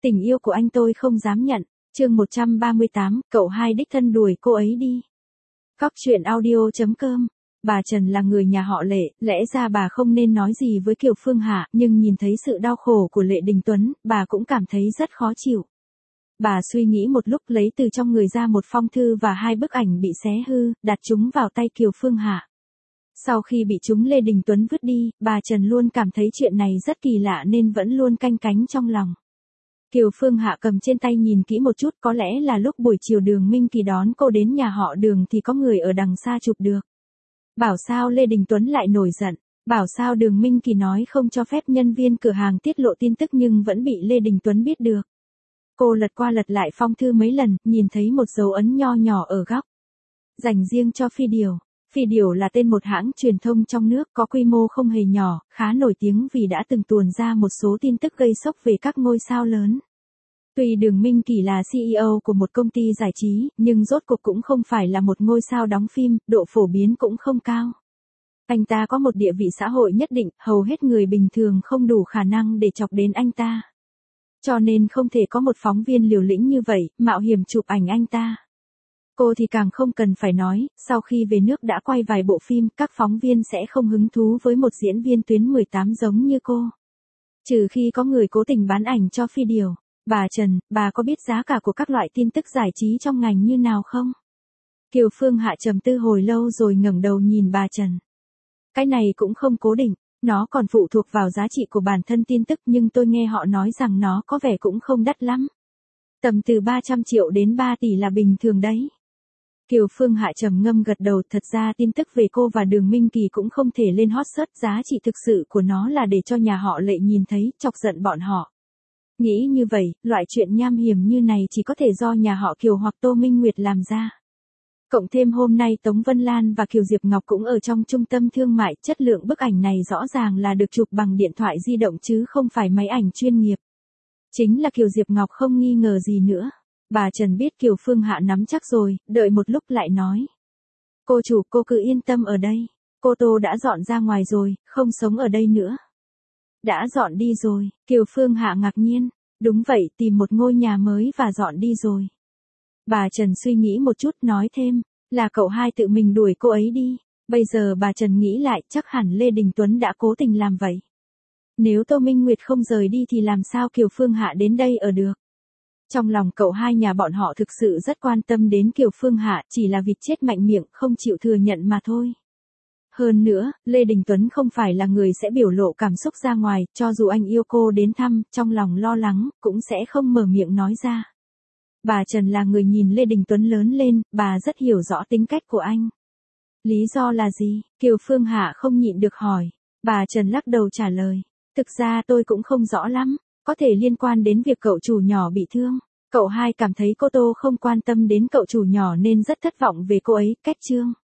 Tình yêu của anh tôi không dám nhận. Chương 138, cậu hai đích thân đuổi cô ấy đi. Cóc truyện audio.com. Bà Trần là người nhà họ Lệ, lẽ ra bà không nên nói gì với Kiều Phương Hạ, nhưng nhìn thấy sự đau khổ của Lệ Đình Tuấn, bà cũng cảm thấy rất khó chịu. Bà suy nghĩ một lúc lấy từ trong người ra một phong thư và 2 bức ảnh bị xé hư, đặt chúng vào tay Kiều Phương Hạ. Sau khi bị chúng Lê Đình Tuấn vứt đi, bà Trần luôn cảm thấy chuyện này rất kỳ lạ nên vẫn luôn canh cánh trong lòng. Kiều Phương Hạ cầm trên tay nhìn kỹ một chút, có lẽ là lúc buổi chiều Đường Minh Kỳ đón cô đến nhà họ Đường thì có người ở đằng xa chụp được. Bảo sao Lê Đình Tuấn lại nổi giận, bảo sao Đường Minh Kỳ nói không cho phép nhân viên cửa hàng tiết lộ tin tức nhưng vẫn bị Lê Đình Tuấn biết được. Cô lật qua lật lại phong thư mấy lần, nhìn thấy một dấu ấn nho nhỏ ở góc. Dành riêng cho Phi Điều. Phi Điều là tên một hãng truyền thông trong nước có quy mô không hề nhỏ, khá nổi tiếng vì đã từng tuồn ra một số tin tức gây sốc về các ngôi sao lớn. Tuy Đường Minh Kỳ là CEO của một công ty giải trí, nhưng rốt cuộc cũng không phải là một ngôi sao đóng phim, độ phổ biến cũng không cao. Anh ta có một địa vị xã hội nhất định, hầu hết người bình thường không đủ khả năng để chọc đến anh ta. Cho nên không thể có một phóng viên liều lĩnh như vậy, mạo hiểm chụp ảnh anh ta. Cô thì càng không cần phải nói, sau khi về nước đã quay vài bộ phim, các phóng viên sẽ không hứng thú với một diễn viên tuyến 18 giống như cô. Trừ khi có người cố tình bán ảnh cho Phi Điều. Bà Trần, bà có biết giá cả của các loại tin tức giải trí trong ngành như nào không? Kiều Phương Hạ trầm tư hồi lâu rồi ngẩng đầu nhìn bà Trần. Cái này cũng không cố định, nó còn phụ thuộc vào giá trị của bản thân tin tức nhưng tôi nghe họ nói rằng nó có vẻ cũng không đắt lắm. Tầm từ 300 triệu đến 3 tỷ là bình thường đấy. Kiều Phương Hạ trầm ngâm gật đầu, thật ra tin tức về cô và Đường Minh Kỳ cũng không thể lên hot search, giá trị thực sự của nó là để cho nhà họ Lệ nhìn thấy, chọc giận bọn họ. Nghĩ như vậy, loại chuyện nham hiểm như này chỉ có thể do nhà họ Kiều hoặc Tô Minh Nguyệt làm ra. Cộng thêm hôm nay Tống Vân Lan và Kiều Diệp Ngọc cũng ở trong trung tâm thương mại, chất lượng bức ảnh này rõ ràng là được chụp bằng điện thoại di động chứ không phải máy ảnh chuyên nghiệp. Chính là Kiều Diệp Ngọc không nghi ngờ gì nữa. Bà Trần biết Kiều Phương Hạ nắm chắc rồi, đợi một lúc lại nói. Cô chủ, cô cứ yên tâm ở đây. Cô Tô đã dọn ra ngoài rồi, không sống ở đây nữa. Đã dọn đi rồi, Kiều Phương Hạ ngạc nhiên. Đúng vậy, tìm một ngôi nhà mới và dọn đi rồi. Bà Trần suy nghĩ một chút nói thêm, là cậu hai tự mình đuổi cô ấy đi. Bây giờ bà Trần nghĩ lại, chắc hẳn Lê Đình Tuấn đã cố tình làm vậy. Nếu Tô Minh Nguyệt không rời đi thì làm sao Kiều Phương Hạ đến đây ở được. Trong lòng cậu hai nhà bọn họ thực sự rất quan tâm đến Kiều Phương Hạ, chỉ là vịt chết mạnh miệng không chịu thừa nhận mà thôi. Hơn nữa, Lê Đình Tuấn không phải là người sẽ biểu lộ cảm xúc ra ngoài, cho dù anh yêu cô đến thăm, trong lòng lo lắng, cũng sẽ không mở miệng nói ra. Bà Trần là người nhìn Lê Đình Tuấn lớn lên, bà rất hiểu rõ tính cách của anh. Lý do là gì? Kiều Phương Hạ không nhịn được hỏi. Bà Trần lắc đầu trả lời. Thực ra tôi cũng không rõ lắm, có thể liên quan đến việc cậu chủ nhỏ bị thương. Cậu hai cảm thấy cô Tô không quan tâm đến cậu chủ nhỏ nên rất thất vọng về cô ấy, cách chương.